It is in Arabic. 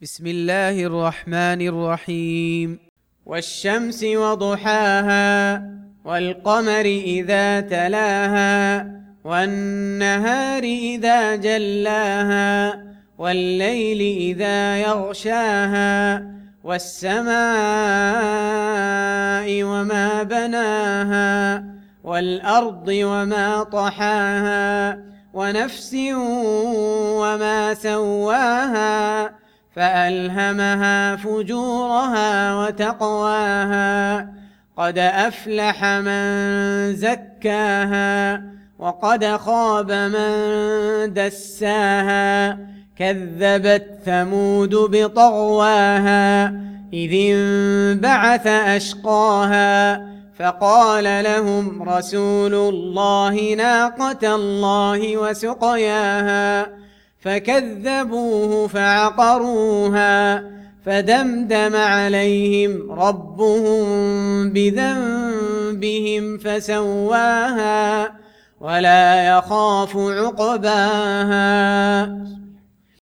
بسم الله الرحمن الرحيم. والشمس وضحاها والقمر إذا تلاها والنهار إذا جلاها والليل إذا يغشاها والسماء وما بناها والأرض وما طحاها ونفس وما سواها فألهمها فجورها وتقواها قد أفلح من زكاها وقد خاب من دساها كذبت ثمود بطغواها إذ انبعث أشقاها فقال لهم رسول الله ناقة الله وسقياها فكذبوه فعقروها فدمدم عليهم ربهم بذنبهم فسواها ولا يخاف عقباها.